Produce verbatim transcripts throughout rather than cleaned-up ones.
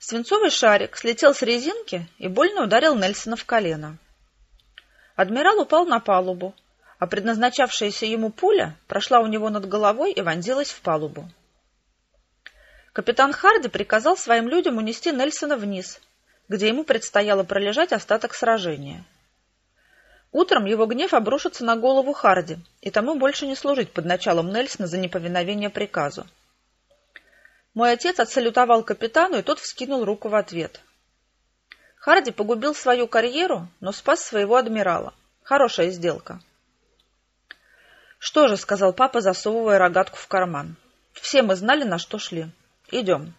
Свинцовый шарик слетел с резинки и больно ударил Нельсона в колено. Адмирал упал на палубу, а предназначавшаяся ему пуля прошла у него над головой и вонзилась в палубу. Капитан Харди приказал своим людям унести Нельсона вниз, где ему предстояло пролежать остаток сражения. Утром его гнев обрушится на голову Харди, и тому больше не служить под началом Нельсона за неповиновение приказу. Мой отец отсалютовал капитану, и тот вскинул руку в ответ. Харди погубил свою карьеру, но спас своего адмирала. Хорошая сделка. «Что же», — сказал папа, засовывая рогатку в карман. «Все мы знали, на что шли. Идем».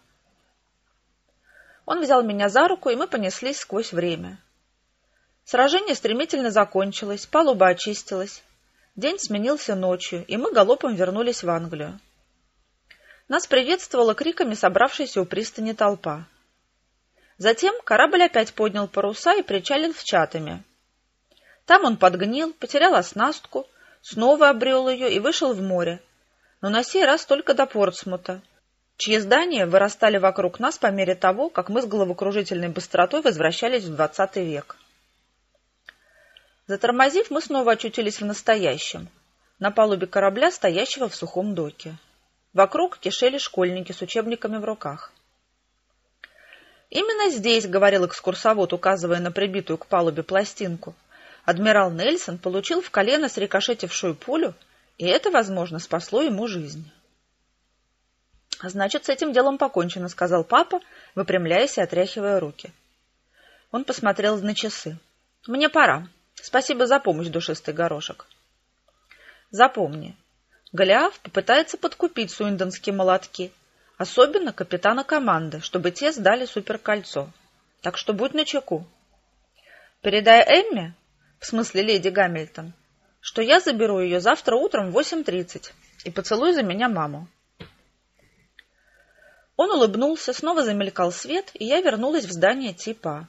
Он взял меня за руку, и мы понеслись сквозь время. Сражение стремительно закончилось, палуба очистилась. День сменился ночью, и мы галопом вернулись в Англию. Нас приветствовала криками собравшаяся у пристани толпа. Затем корабль опять поднял паруса и причалил в Чатаме. Там он подгнил, потерял оснастку, снова обрел ее и вышел в море, но на сей раз только до Портсмута, чьи здания вырастали вокруг нас по мере того, как мы с головокружительной быстротой возвращались в двадцатый век. Затормозив, мы снова очутились в настоящем, на палубе корабля, стоящего в сухом доке. Вокруг кишели школьники с учебниками в руках. «Именно здесь, — говорил экскурсовод, указывая на прибитую к палубе пластинку, — адмирал Нельсон получил в колено срикошетившую пулю, и это, возможно, спасло ему жизнь». «Значит, с этим делом покончено, — сказал папа, выпрямляясь и отряхивая руки. Он посмотрел на часы. «Мне пора. Спасибо за помощь, душистый горошек. Запомни, Голиаф попытается подкупить суиндонские молотки, особенно капитана команды, чтобы те сдали суперкольцо. Так что будь начеку. Передай Эмме, в смысле леди Гамильтон, что я заберу ее завтра утром в восемь тридцать, и поцелуй за меня маму». Он улыбнулся, снова замелькал свет, и я вернулась в здание типа.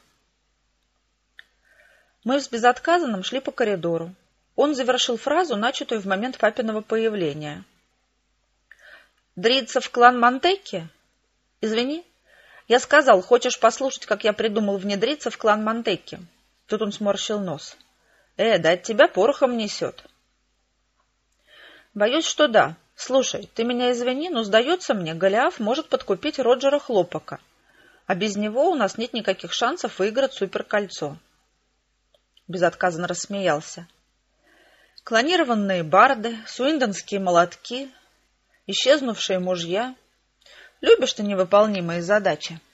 Мы с безотказанным шли по коридору. Он завершил фразу, начатую в момент папиного появления. «Дриться в клан Монтекки? Извини, я сказал, хочешь послушать, как я придумал внедриться в клан Монтекки?» Тут он сморщил нос. «Э, да от тебя порохом несет». «Боюсь, что да. Слушай, ты меня извини, но, сдается мне, Голиаф может подкупить Роджера Хлопака, а без него у нас нет никаких шансов выиграть суперкольцо». Безотказно рассмеялся. Клонированные барды, суиндонские молотки, исчезнувшие мужья. Любишь ты невыполнимые задачи.